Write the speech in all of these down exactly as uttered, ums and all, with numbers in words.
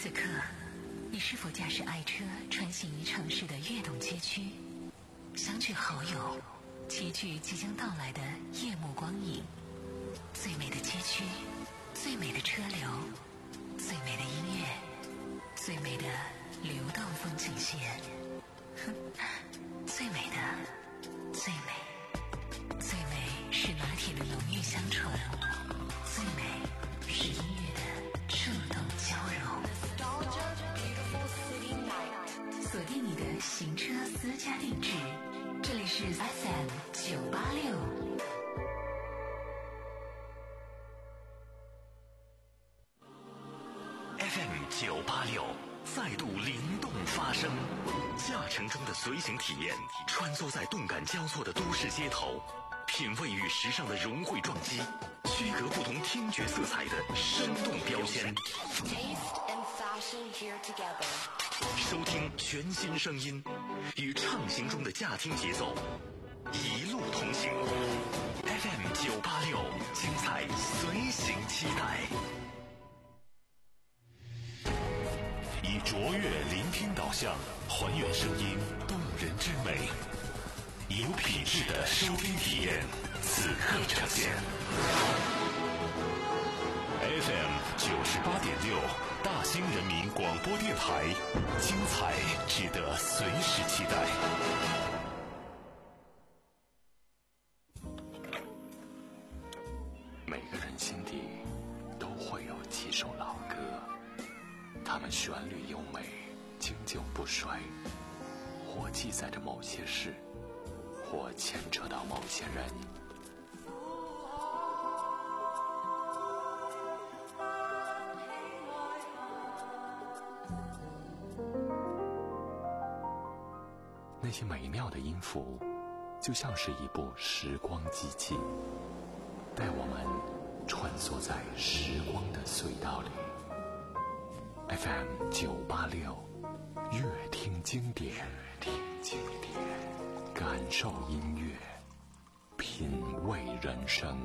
此刻，你是否驾驶爱车穿行于城市的跃动街区，相聚好友，齐聚即将到来的夜幕光影？最美的街区，最美的车流，最美的音乐，最美的流动风景线，哼，最美的，最美，最美是拿铁的浓郁香醇，最美是音乐的触动交融。锁定你的行车私家定制，这里是 F M 九八六。 F M 九八六再度灵动发声，驾乘中的随行体验，穿梭在动感交错的都市街头，品味与时尚的融汇撞击，区隔不同听觉色彩的生动标签。 Taste and fashion here together. 收听全新声音，与畅行中的驾听节奏一路同行。F M 九八六，精彩随行期待。以卓越聆听导向，还原声音动人之美，以有品质的收听体验，此刻呈现。F M 九十八点六，大兴人民广播电台，精彩值得随时期待。每个人心底都会有几首老歌，它们旋律优美，经久不衰，或记载着某些事，或牵扯到某些人。那些美妙的音符，就像是一部时光机器，带我们穿梭在时光的隧道里。F M 九八六，乐听经典，乐听经典，感受音乐，品味人生。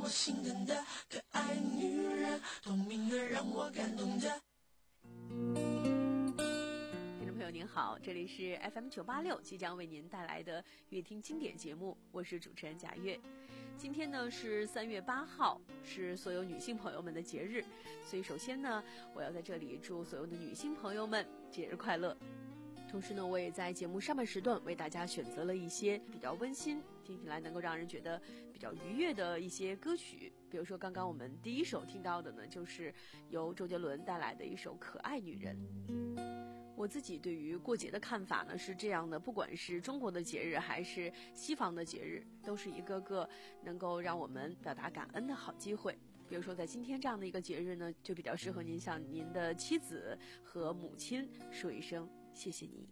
心疼的可爱女人，透明的让我感动着。 听众朋友您好，这里是 F M 九八六即将为您带来的乐听经典节目，我是主持人贾月。今天呢是三月八号，是所有女性朋友们的节日，所以首先呢，我要在这里祝所有的女性朋友们节日快乐。同时呢，我也在节目上半时段为大家选择了一些比较温馨，听起来能够让人觉得比较愉悦的一些歌曲。比如说刚刚我们第一首听到的呢，就是由周杰伦带来的一首《可爱女人》。我自己对于过节的看法呢是这样的，不管是中国的节日还是西方的节日，都是一个个能够让我们表达感恩的好机会。比如说在今天这样的一个节日呢，就比较适合您向您的妻子和母亲说一声谢谢你。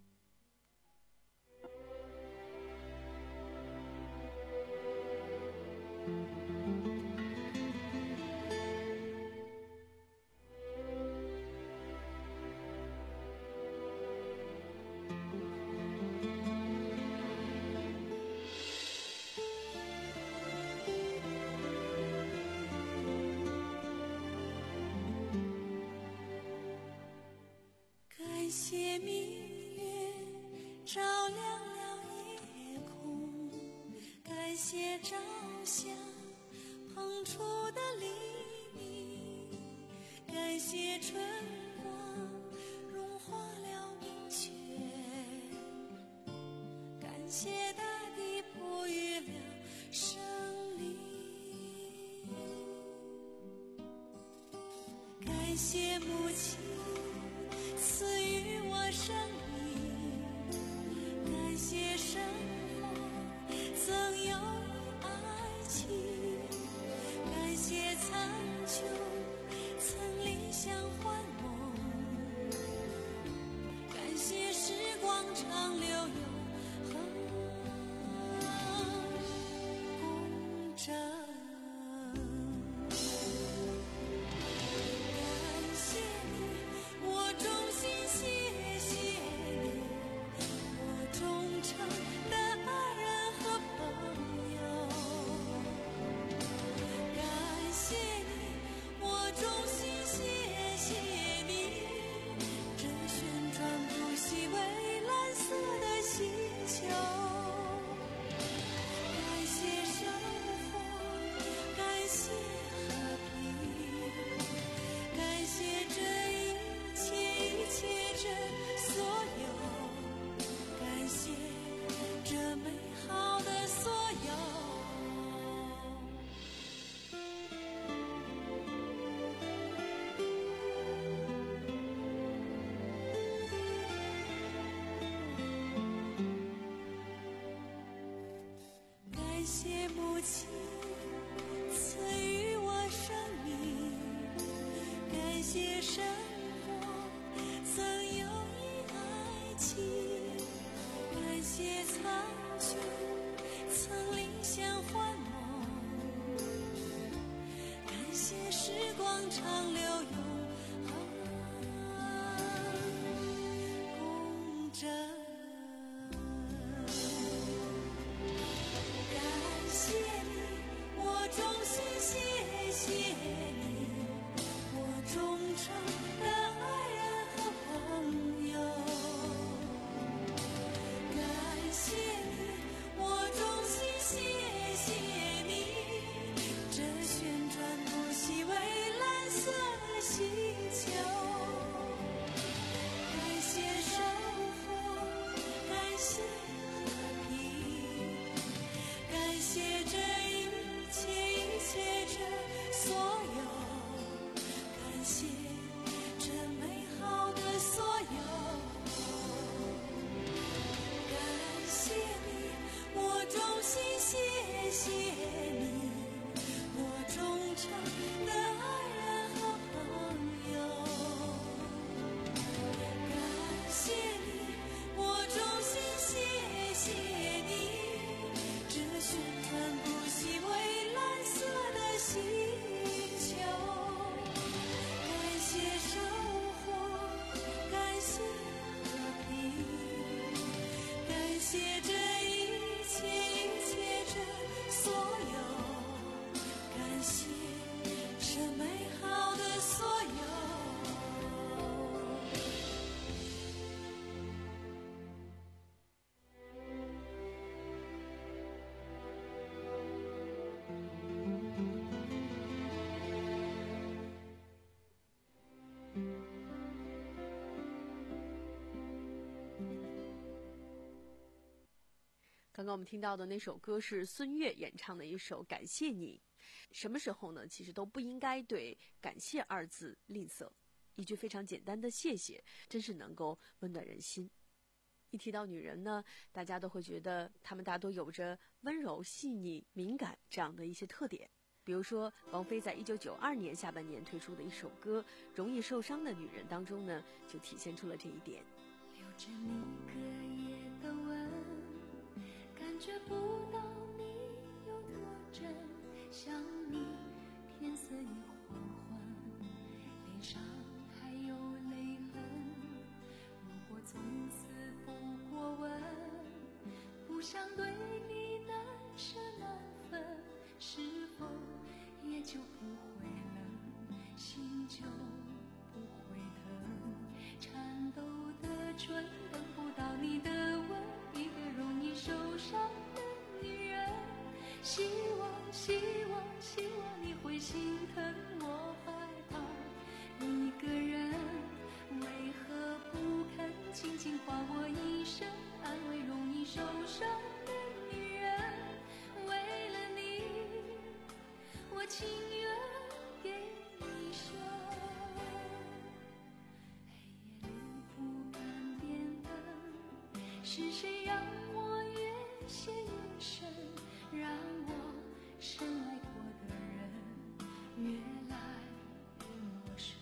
感谢明月照亮了夜空，感谢朝霞捧出的黎明，感谢春光融化了冰雪，感谢大地哺育了生灵，感谢母亲赐予我生命，感谢生活曾有爱情，感谢苍穹曾理想幻梦，感谢时光长流永恒公正。感谢你，我衷心谢谢你，我忠诚的爱人和朋友。感谢你，我衷心谢谢你，这旋转不息蔚蓝色的星球。感谢生活，感谢和平，感谢这一切一切这所有，感谢这美好的所有。感谢母亲赐予我生命，感谢生活曾有意爱情，感谢苍穹曾理想幻梦，感谢时光长流永恒公正。感谢你，我衷心谢谢你，我忠诚的爱人和朋友。感谢你，我衷心谢谢你，这旋转不息蔚蓝色的星球。感谢生活， 刚刚我们听到的那首歌是孙悦演唱的一首《感谢你》。什么时候呢？其实都不应该对感谢二字吝啬。一句非常简单的谢谢，真是能够温暖人心。一提到女人呢，大家都会觉得她们大多有着温柔、细腻、敏感这样的一些特点。比如说，王菲在一九九二年下半年推出的一首歌《容易受伤的女人》当中呢，就体现出了这一点。 留着你隔夜的吻，感觉不到你有多真，想你天色已黄昏，脸上还有泪痕。如果从此不过问，不想对你难舍难分，是否也就不会冷，心就不会疼。颤抖的唇等不到你的吻，一个容易受伤的女人。希望希望希望你会心疼我害怕一个人，为何不肯轻轻唤我一声，安慰容易受伤的女人。为了你，我情愿给一生。黑夜里不敢点灯，是谁让我越陷越深，让我深爱过的人越来越陌生。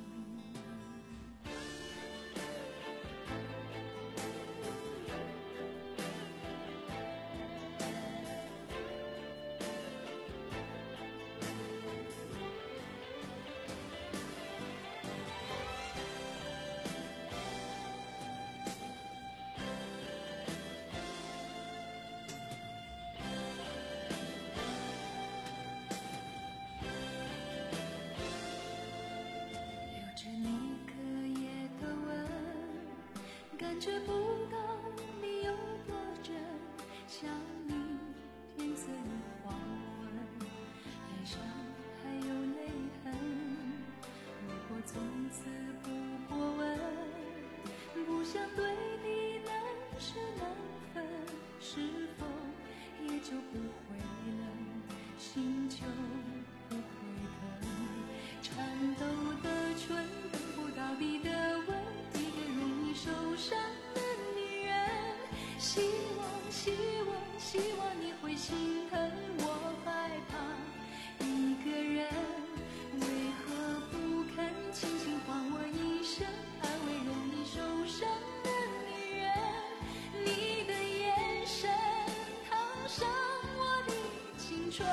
感觉不到你有多真，想你天色已黄昏，脸上还有泪痕。如果从此不过问，不想对你难舍难分，是否也就不会冷，心就不会疼。颤抖的唇等不到你的吻，受伤的女人。希望希望希望你会心疼我害怕一个人，为何不肯轻轻唤我一声，安慰容易受伤的女人。你的眼神烫伤我的青春，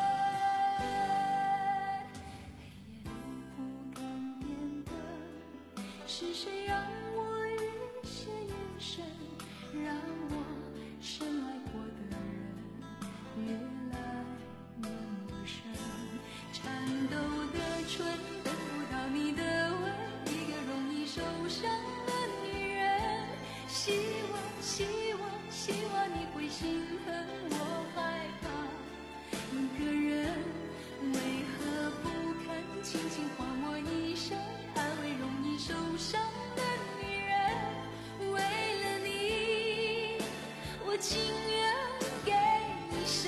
黑夜里不敢点灯，是谁让我让我深爱过的人越来越陌生。颤抖的唇等不到你的吻，一个容易受伤的女人。希望希望希望你会心疼我害怕一个人，为何不肯轻轻唤我一声，安慰容易受伤的女人。我情愿给一生。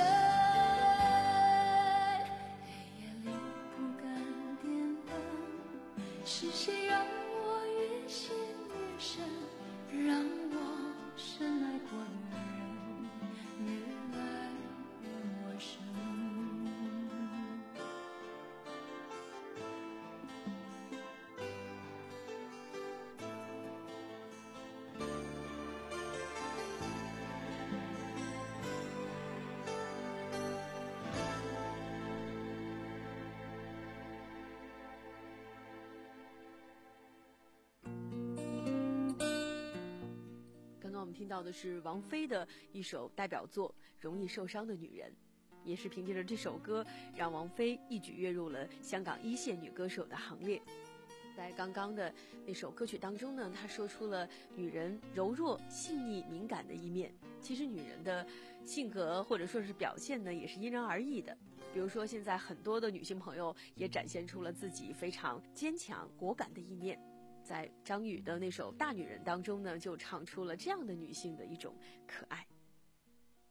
黑夜里不敢点灯，是谁让我越陷越深，让我深爱过的人越来越陌生。 我们听到的是王菲的一首代表作《容易受伤的女人》，也是凭借着这首歌让王菲一举跃入了香港一线女歌手的行列。在刚刚的那首歌曲当中呢，她说出了女人柔弱、细腻、敏感的一面。其实女人的性格或者说是表现呢，也是因人而异的。比如说现在很多的女性朋友也展现出了自己非常坚强、果敢的一面。在张宇的那首《大女人》当中呢，就唱出了这样的女性的一种可爱。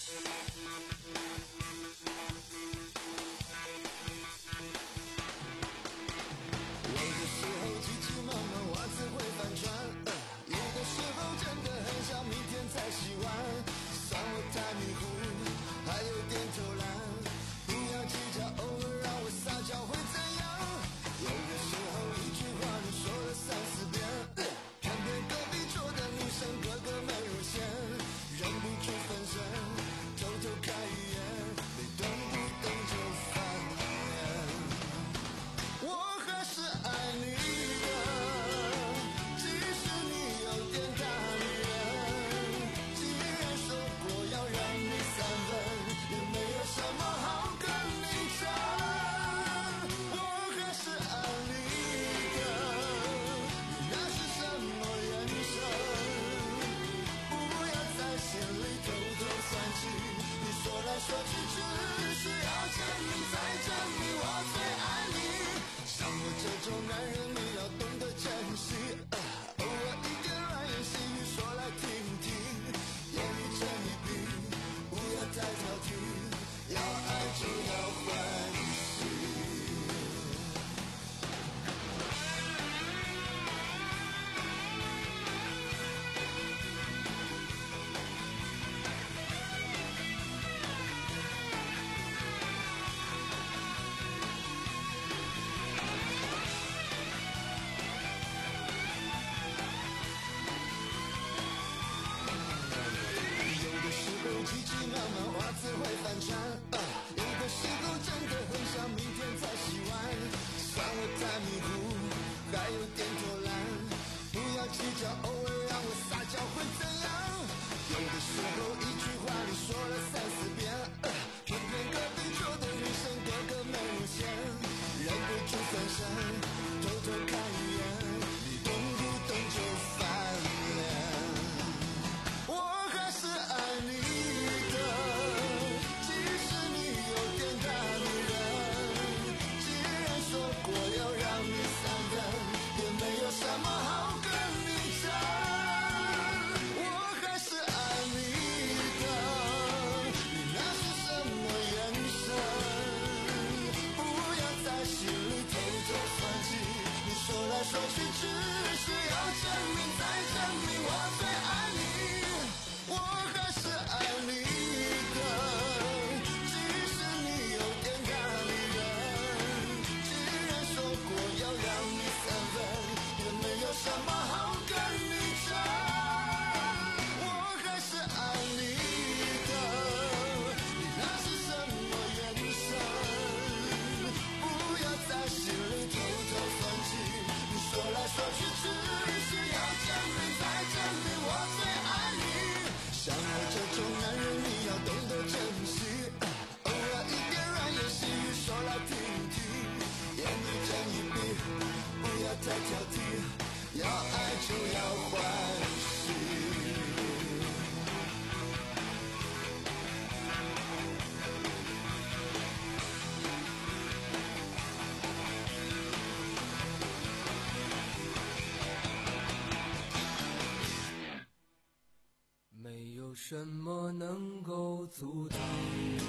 什么能够阻挡你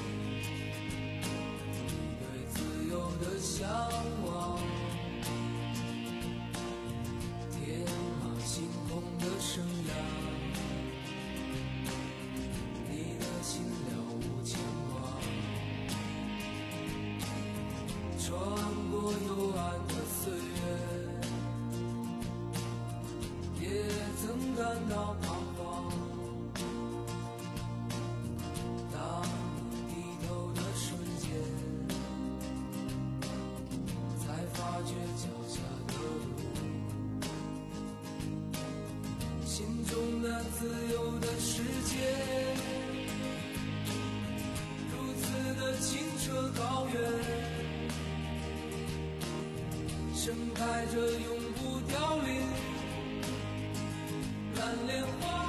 对自由的向往？天马行空的生涯，你的心了无牵挂，穿过幽暗的岁月，也曾感到彷徨。脚下的路，心中那自由的世界，如此的清澈高远，盛开着永不凋零蓝莲花。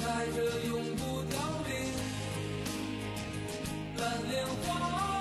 在这永不凋零蓝莲花。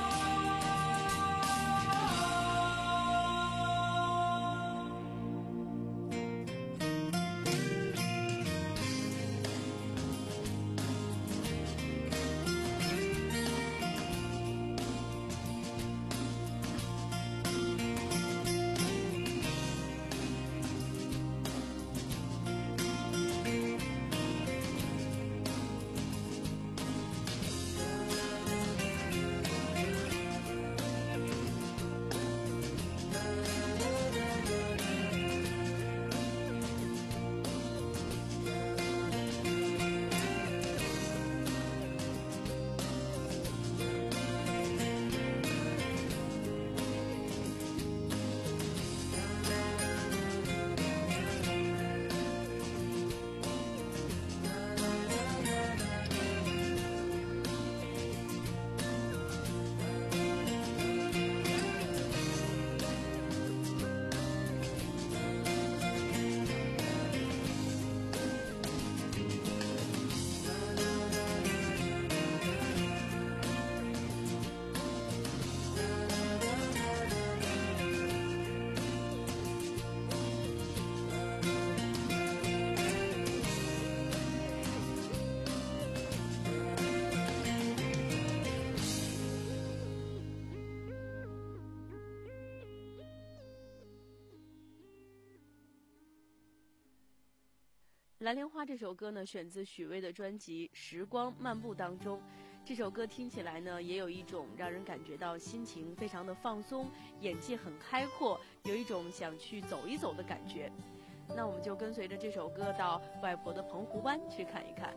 蓝莲花这首歌呢，选自许巍的专辑《时光漫步》当中。这首歌听起来呢，也有一种让人感觉到心情非常的放松，眼界很开阔，有一种想去走一走的感觉。那我们就跟随着这首歌到外婆的澎湖湾去看一看。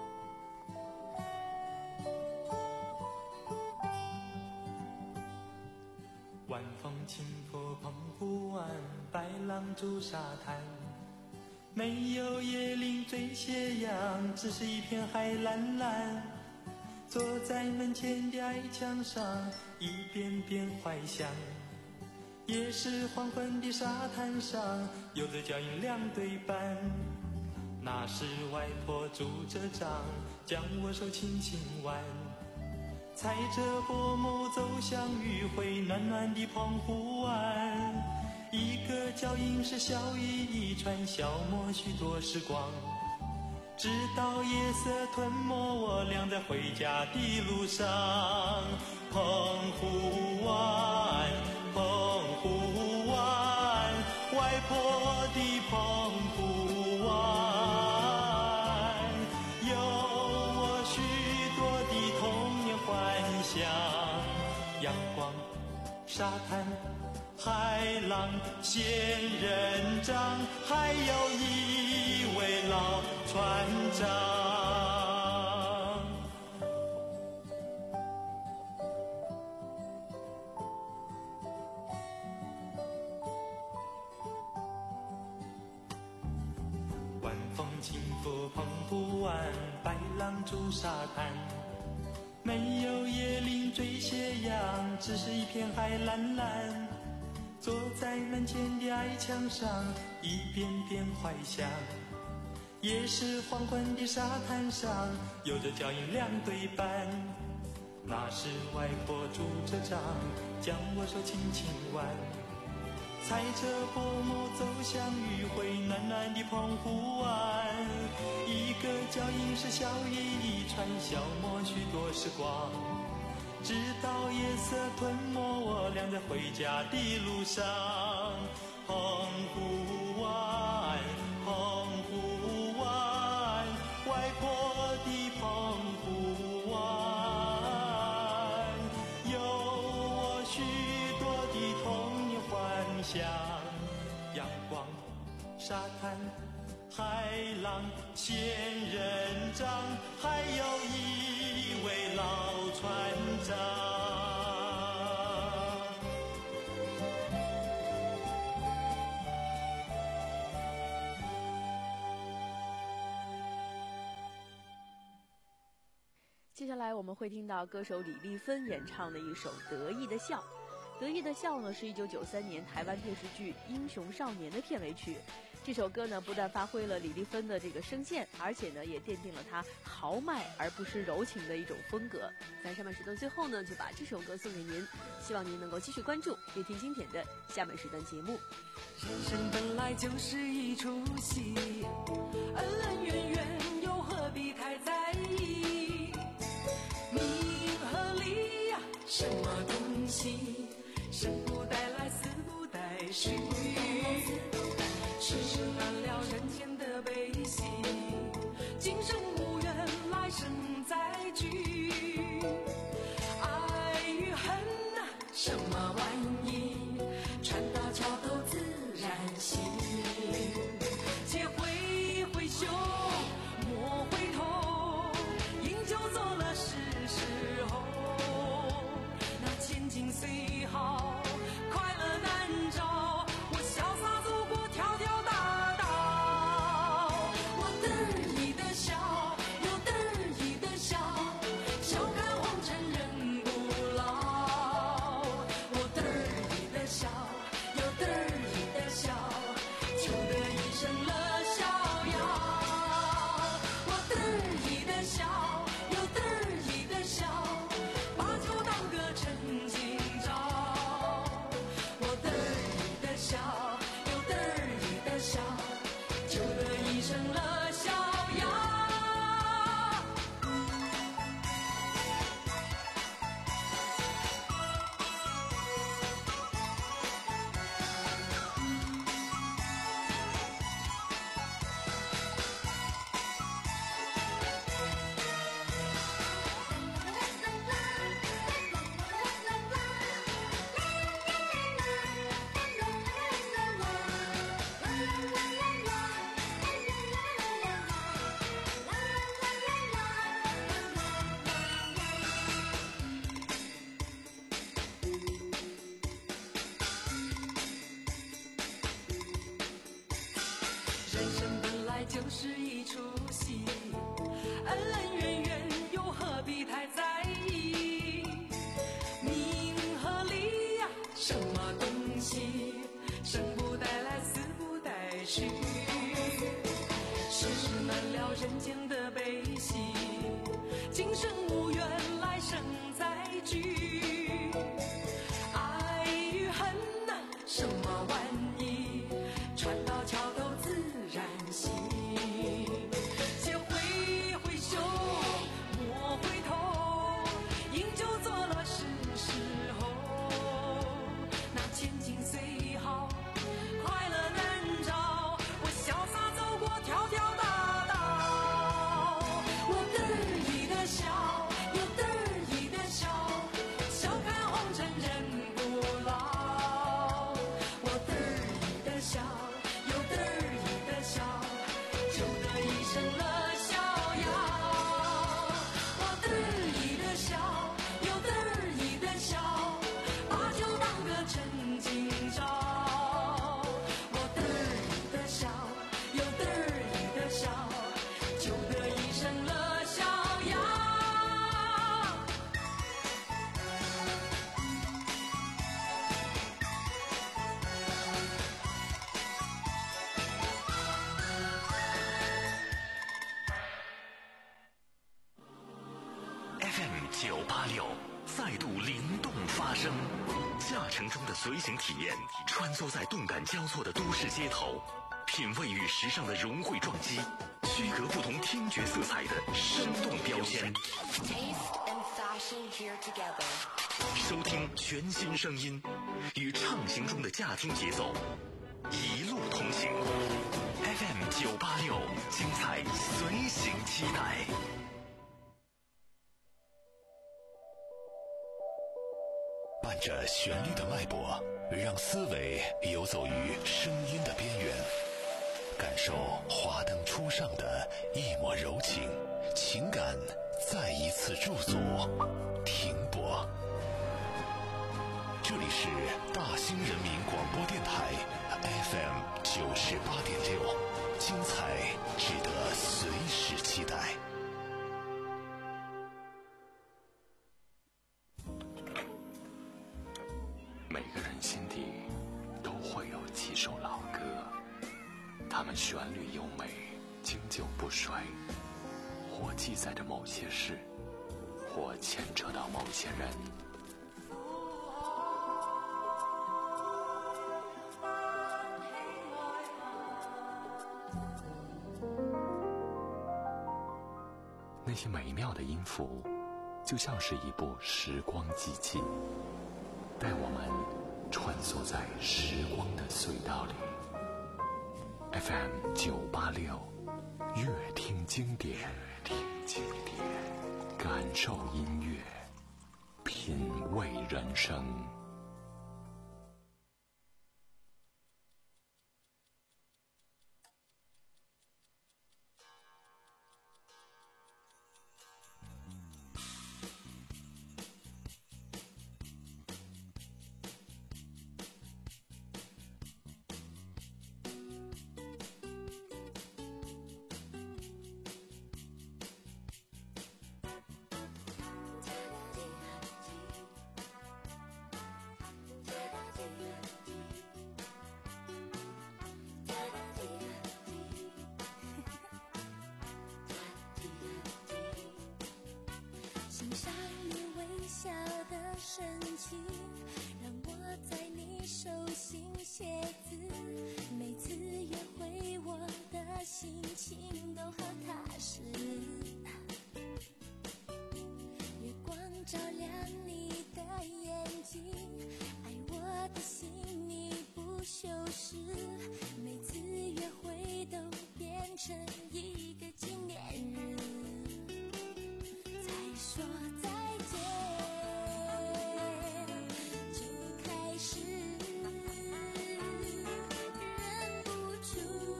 晚风轻拂澎湖湾，白浪逐沙滩，没有椰林缀斜阳，只是一片海蓝蓝。坐在门前的矮墙上，一遍遍怀想。也是黄昏的沙滩上，有着脚印两对半。那时外婆拄着杖，将我手轻轻挽，踩着薄暮走向余晖暖暖的澎湖湾。一个脚印是笑意一串，消磨许多时光，直到夜色吞没我俩在回家的路上。澎湖湾，澎湖湾，外婆的澎湖湾，有我许多的童年幻想。阳光，沙滩，海浪，仙人掌，还有一位老船长。晚风轻拂澎湖湾，白浪逐沙滩，没有椰林缀斜阳，只是一片海蓝蓝。坐在门前的矮墙上，一遍遍怀想。也是黄昏的沙滩上，有着脚印两对半。那时外婆拄着杖，将我手轻轻挽，踩着薄暮走向余晖暖暖的澎湖湾。一个脚印是笑意一串，消磨许多时光，直到夜色吞没我俩在回家的路上。澎湖湾，澎湖湾，外婆的澎湖湾，有我许多的童年幻想。阳光，沙滩，海浪，仙人掌，还有一位老船长。 接下来我们会听到歌手李丽芬演唱的一首《得意的笑》。《得意的笑》呢，是一九九三年台湾电视剧《英雄少年》的片尾曲。 这首歌呢，不但发挥了李丽芬的这个声线，而且呢，也奠定了她豪迈而不失柔情的一种风格。在上半时段最后呢，就把这首歌送给您，希望您能够继续关注乐听经典的下半时段节目。 人生本来就是一出戏，恩恩怨怨又何必太在意？名和利呀，什么东西？生不带来，死不带去。世事难料，人间的悲喜，今生无缘，来生再聚。爱与恨啊，什么玩意？船到桥头自然行。且挥挥袖，莫回头，饮酒作乐是时候。那千金虽好，快乐难找。我潇洒走过条条大道，我得意的笑，又得意的笑，笑看红尘人不老。我得意的笑，又得意的笑，求得一生乐逍遥。我得意的笑，又得意的笑，把酒当歌趁今朝。我得意的笑，又得意的笑，求得一生乐逍遥。人生本来就是一出戏，恩恩怨怨又何必太在意？名和利呀，什么东西？生不带来，死不带去。世事难料，人间的悲喜，今生无缘，来生再聚。爱与恨啊，什么玩意？船到桥头自然行。且挥挥袖，莫回头，饮酒作乐是时候。那千金虽好，快乐难找。我潇洒走过条条大道，我得意的笑，又得意的笑，笑看红尘人不老。我得意的笑，又得意的笑，求得一生乐逍遥。我得意的笑，又得意的笑，把酒当歌趁今朝。我得意的笑，又得意的笑，求得一生乐逍遥。 F M 九八六再度灵动发声，驾乘中的随行体验，穿梭在动感交错的都市街头，品味与时尚的融汇撞击，区隔不同听觉色彩的生动标签。 Taste and fashion here together. 收听全新声音，与畅行中的驾听节奏，一路同行。F M 九八六，精彩随行期待。伴着旋律的脉搏，让思维游走于声音的边缘，感受华灯初上的一抹柔情，情感再一次驻足停泊。这里是大兴人民广播电台 F M 九十八点六，精彩值得随时期待。每个人心底都会有几首老歌， 它们旋律优美，经久不衰，或记载着某些事，或牵扯到某些人。那些美妙的音符，就像是一部时光机器，带我们穿梭在时光的隧道里。F M 九八六，乐听经典，乐听经典，感受音乐，品味人生。 欣赏你微笑的神情，让我在你手心写字。每次约会，我的心情都好踏实。月光照亮你的眼睛，爱我的心你不修饰。每次约会都变成一个纪念日。说再见，就开始忍不住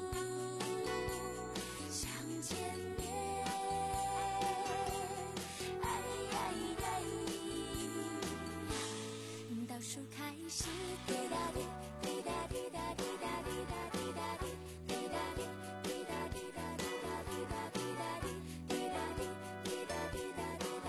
想见面。哎呀呀，倒数开始，滴答滴，滴答滴答滴答滴答滴答滴，滴答滴，滴答滴答滴答滴答滴答滴，滴答滴，滴答滴答。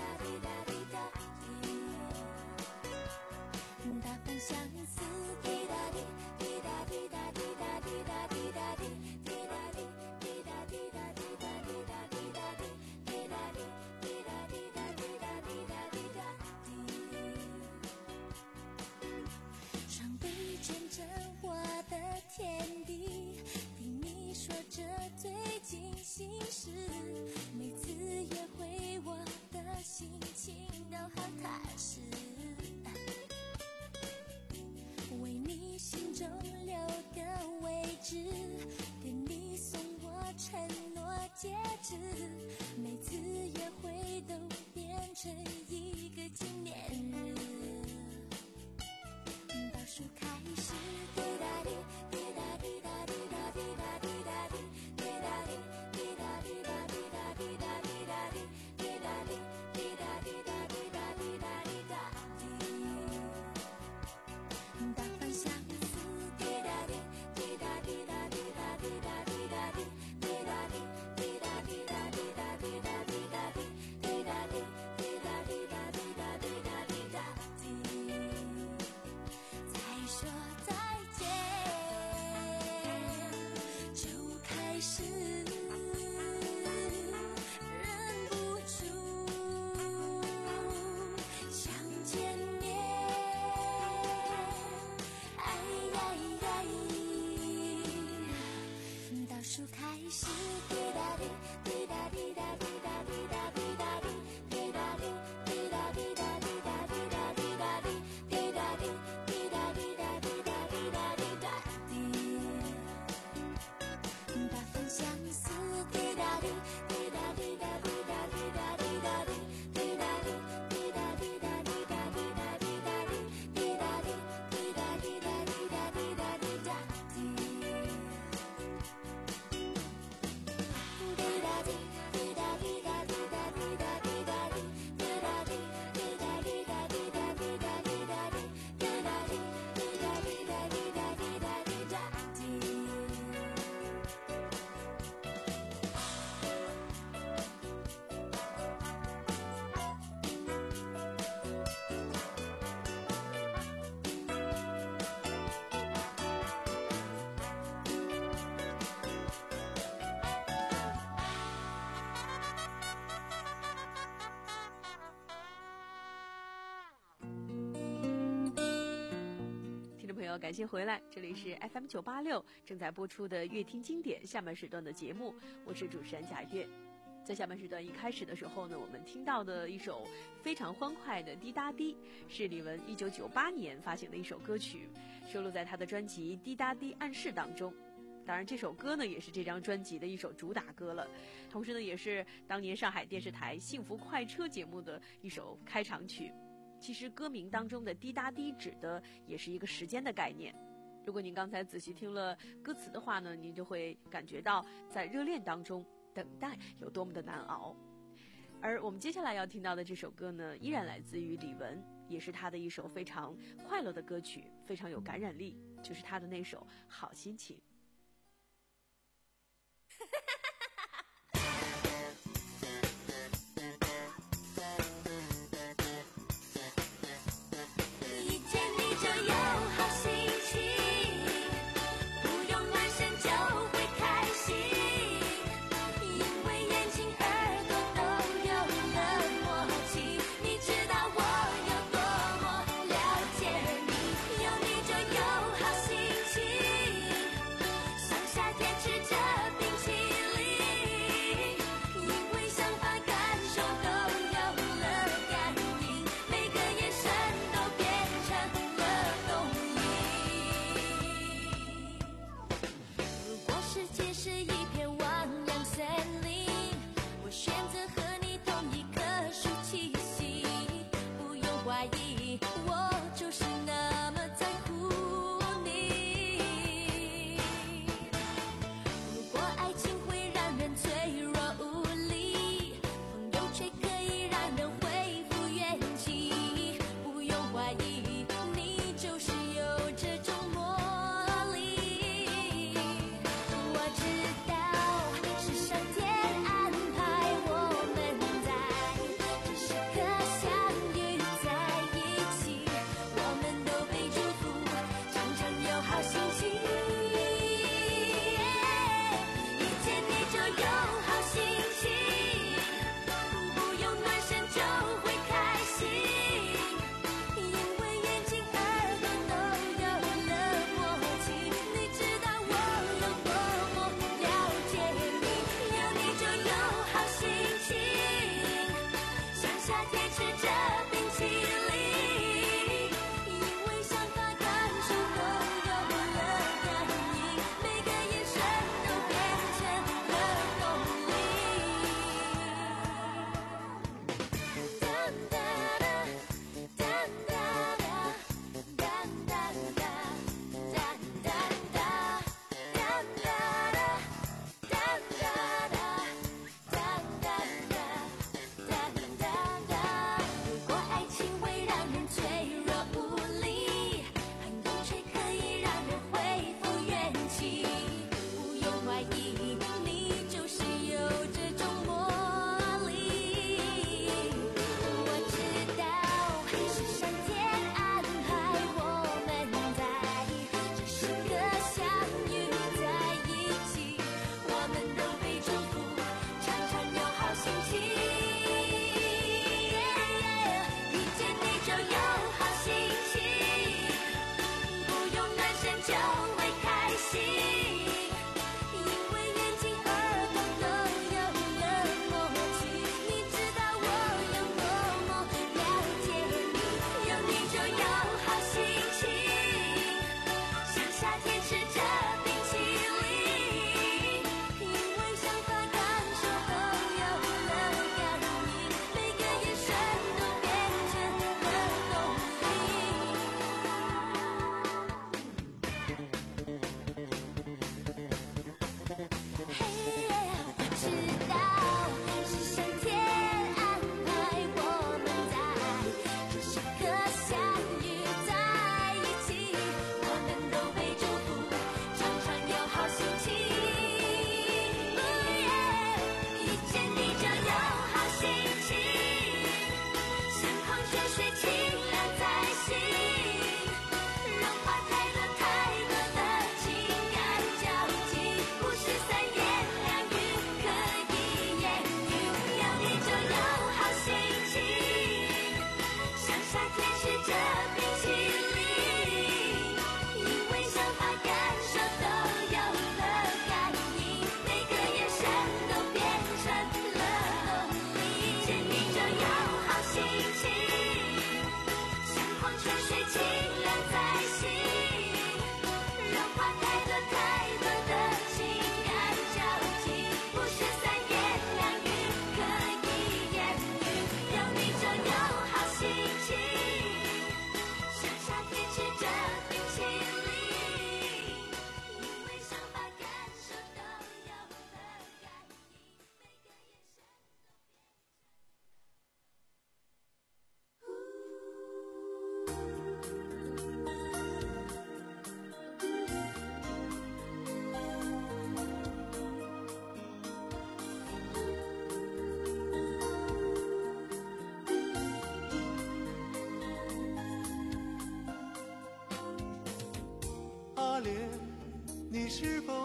大风相思，滴答滴，滴答滴答滴答滴答滴答滴，滴答滴，滴答滴答滴答滴答滴答滴，滴答滴，滴答滴答滴答滴答滴答滴。双臂见证我的天地，听你说着最近心事。每次约会，我的心情都好踏实。为你心中留个位置，跟你送我承诺戒指。每次约会都变成一个纪念日。倒数开始，滴答滴，滴答滴答滴答滴答滴答滴，滴答滴，滴答滴答滴答滴答滴答滴，滴答滴，滴答滴答滴答滴答滴答滴。大方相思，滴答滴，滴答滴答滴答滴答滴答滴，滴答滴，滴答滴答滴答滴答滴答滴，滴答滴，滴答滴友，感谢回来，这里是 F M 九八六正在播出的乐听经典下半时段的节目，我是主持人贾月。在下半时段一开始的时候呢，我们听到的一首非常欢快的滴答滴，是李玟一九九八年发行的一首歌曲，收录在他的专辑《滴答滴暗示》当中。当然这首歌呢也是这张专辑的一首主打歌了，同时呢也是当年上海电视台幸福快车节目的一首开场曲。其实歌名当中的滴答滴指的也是一个时间的概念，如果您刚才仔细听了歌词的话呢，您就会感觉到在热恋当中等待有多么的难熬。而我们接下来要听到的这首歌呢，依然来自于李玟，也是她的一首非常快乐的歌曲，非常有感染力，就是她的那首《好心情》。 有你就有好心情。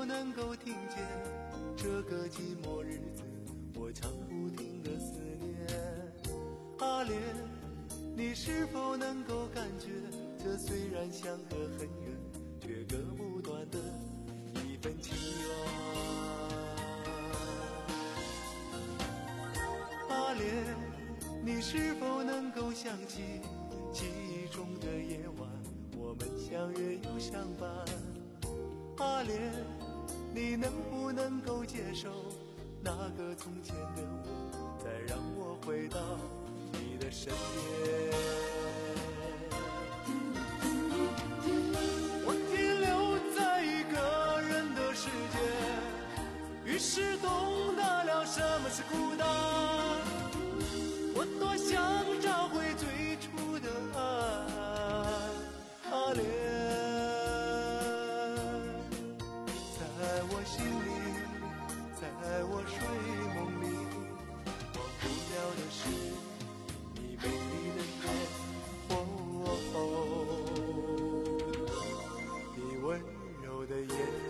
否能够听见这个寂寞日子我唱不停的思念？阿莲，你是否能够感觉这虽然相隔很远却隔不断的一份情缘？阿莲，你是否能够想起记忆中的夜晚我们相约又相伴？阿莲，你能不能够接受那个从前的我，再让我回到你的身边？我停留在一个人的世界，于是懂得了什么是孤单。我多想找回最初的爱，阿莲，在我心里，在我睡梦里，忘不了的是你美丽的脸，哦哦哦，你温柔的眼。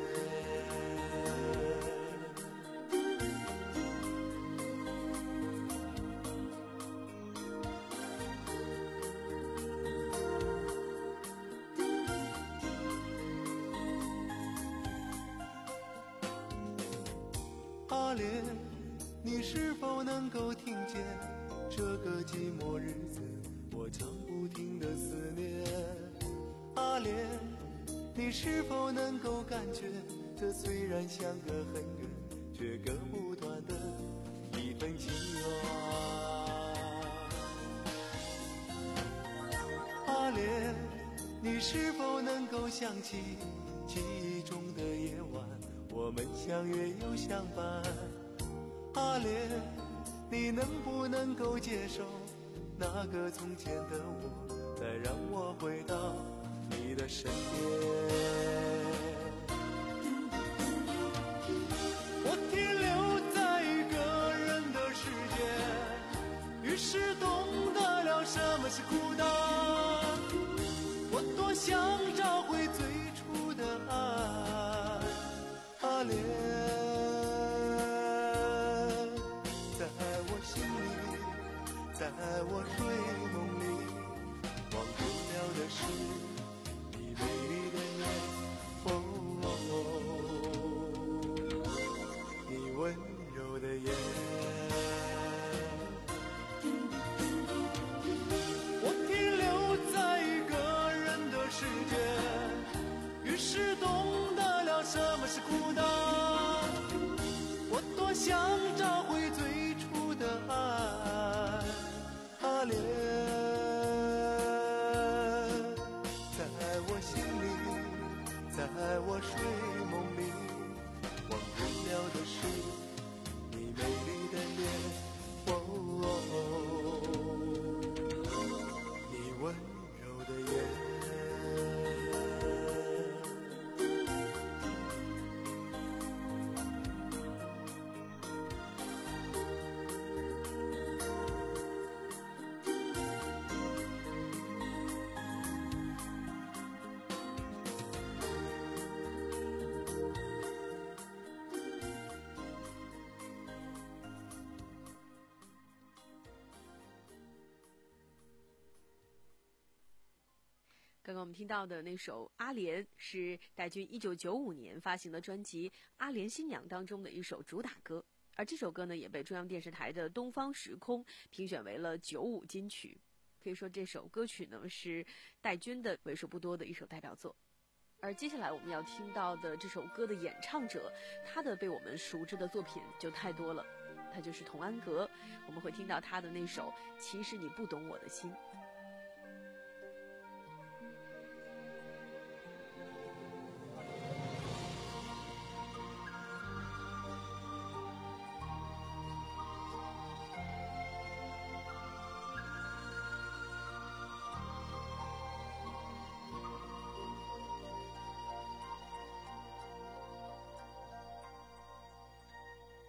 阿莲，你是否能够听见这个寂寞日子我唱不停的思念？阿莲，你是否能够感觉这虽然相隔很远却隔不断的一份情缘？阿莲，你是否能够想起记忆中的夜晚我们相约又相伴？阿莲，你能不能够接受那个从前的我，再让我回到你的身边？我停留在一个人的世界，于是懂得了什么是孤单。我多想找回最初的爱，阿莲，在我心里，在我睡梦里，忘不了的是你美丽的脸，哦哦哦，你温柔的眼。我停留在一个人的世界，于是懂得了什么是孤单。我多想找回最初的爱，阿莲，在我心里，在我睡梦里，忘不了的是你美丽的脸，哦哦哦，你温柔的眼。 刚刚我们听到的那首《阿莲》是戴军一九九五年发行的专辑《阿莲新娘》当中的一首主打歌，而这首歌呢也被中央电视台的东方时空评选为了九五金曲。可以说这首歌曲呢是戴军的为数不多的一首代表作。而接下来我们要听到的这首歌的演唱者，他的被我们熟知的作品就太多了，他就是童安格。我们会听到他的那首《其实你不懂我的心》。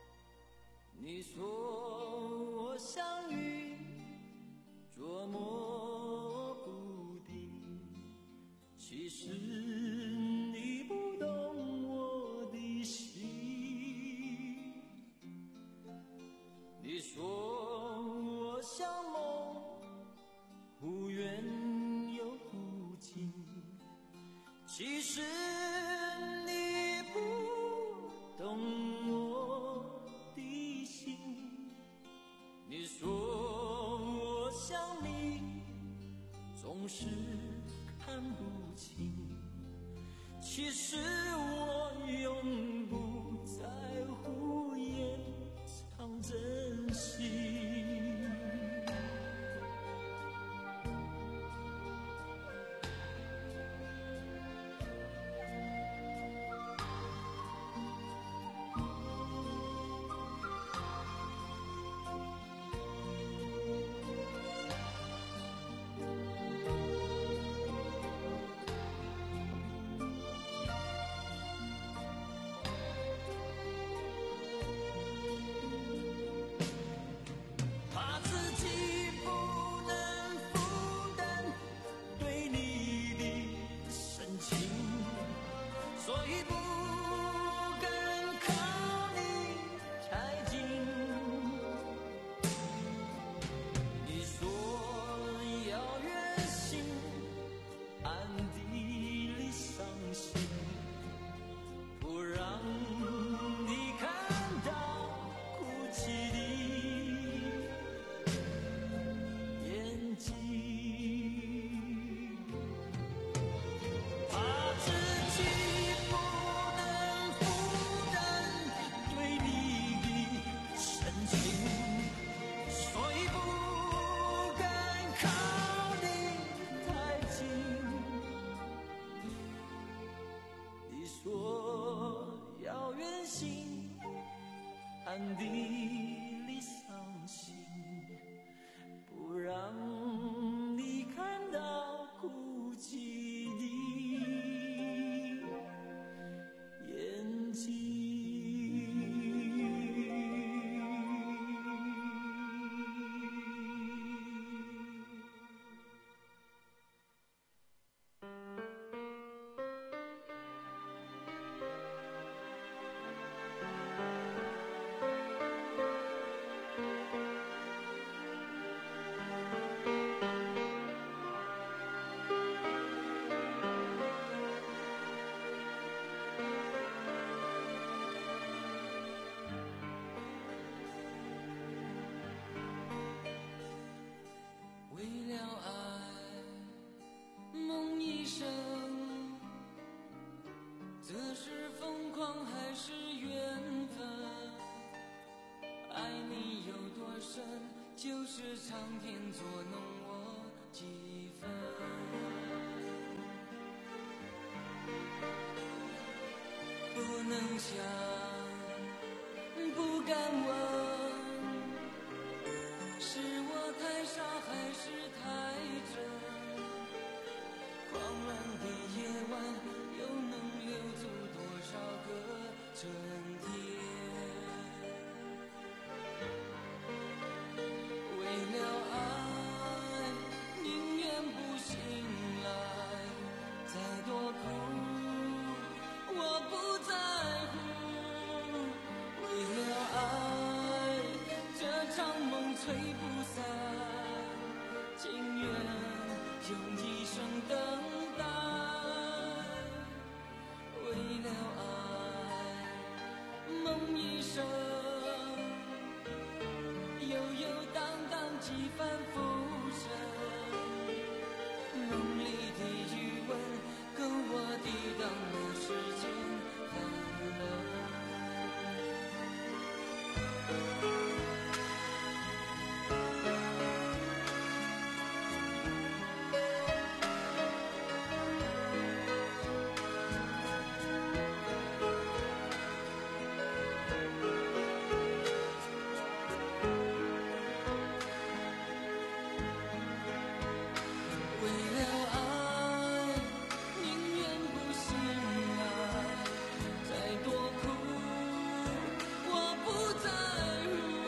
你说我像云，捉摸像梦，忽远又忽近。其实你不懂我的心，你说我想你总是看不清，其实我永不在乎掩藏真心。暗地里伤心，不让你看到哭泣的眼睛。就是苍天捉弄我几分，不能想，不敢问，是我太傻还是太真？狂乱的夜晚，又能留住多少个春天？为了爱，宁愿不醒来，再多苦我不在乎。为了爱，这场梦吹不散，情愿用一生等待。为了爱，梦一生悠悠荡荡几番浮生，梦里的余温够我抵挡了世间寒冷。在多苦我不在乎。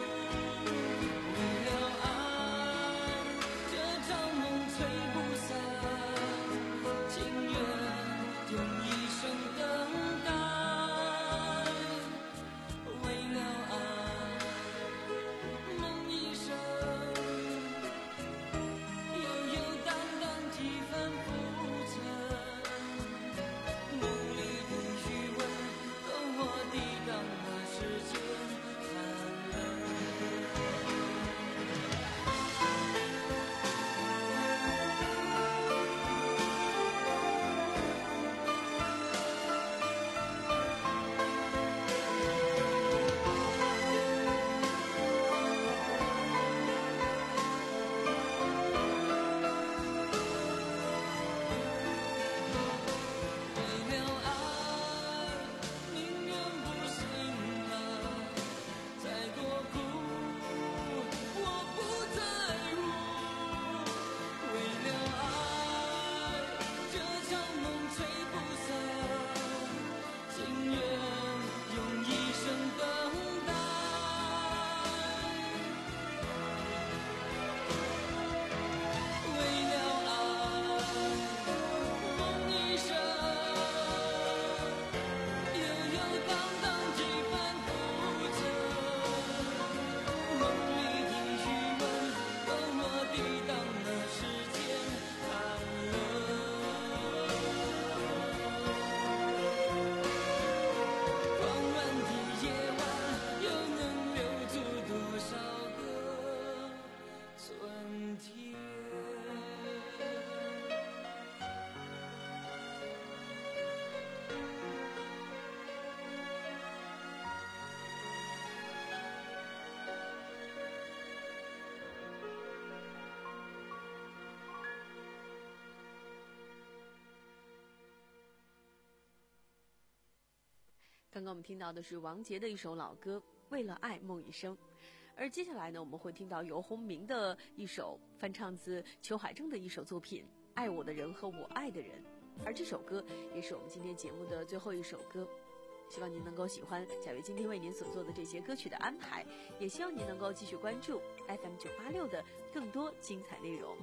刚刚我们听到的是王杰的一首老歌《为了爱梦一生》，而接下来呢，我们会听到游鸿明的一首翻唱自裘海正的一首作品《爱我的人和我爱的人》，而这首歌也是我们今天节目的最后一首歌。希望您能够喜欢贾跃今天为您所做的这些歌曲的安排，也希望您能够继续关注 F M 九八六的更多精彩内容。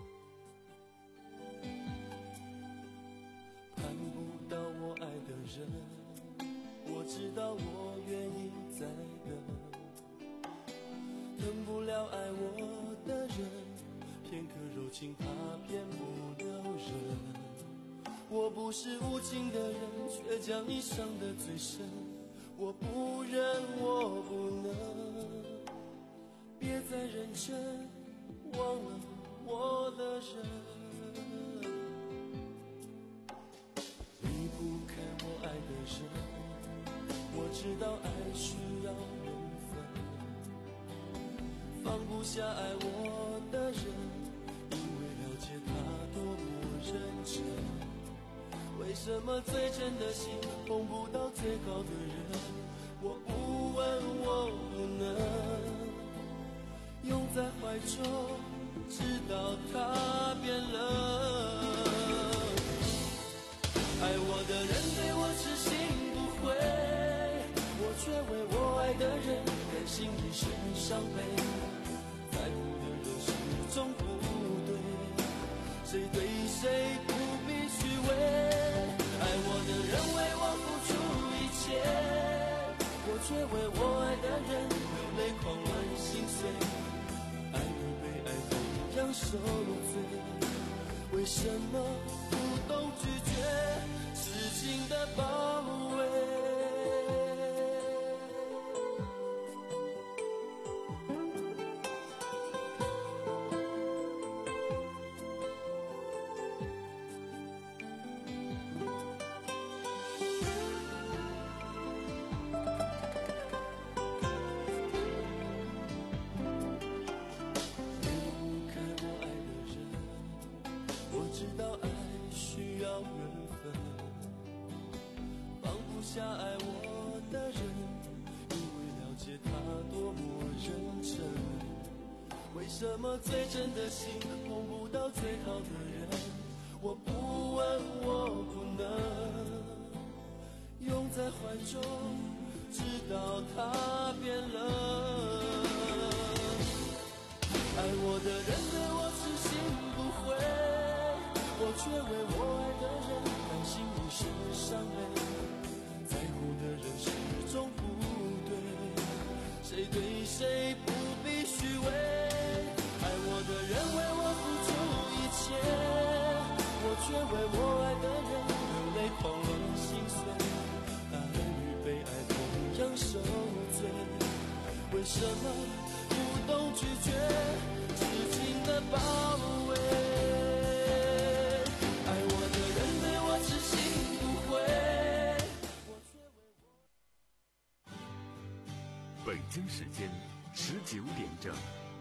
盼不到我爱的人，我知道我愿意再等，等不了爱我的人，片刻柔情怕骗不了人。我不是无情的人，却将你伤得最深，我不忍我不能，别再认真忘了我的人，离不开我爱的人，我知道爱需要缘分，放不下爱我的人，因为了解他多么认真，为什么最真的心碰不到最好的人，我不问我不能，拥在怀中直到他变冷，爱我的人对我痴心不悔，我却为我爱的人甘心一生伤悲，在乎的人始终不对，谁对谁不必虚伪，爱我的人为我付出一切，我却为我爱的人流泪狂乱心碎，爱与被爱同样受罪，为什么不懂拒绝痴情的包围。下爱我的人，因为了解他多么认真，为什么最真的心碰不到最好的人，我不问我不能，拥在怀中直到他变冷，爱我的人对我痴心不悔，我却为我爱的人甘心一生伤悲，在乎的人始终不对，谁对谁不必虚伪，爱我的人为我付出一切，我却为我爱的人流泪狂乱心碎，爱与被爱同样受罪，为什么不懂拒绝痴情的包围，爱我的人对我痴心不悔。 北京时间十九点整。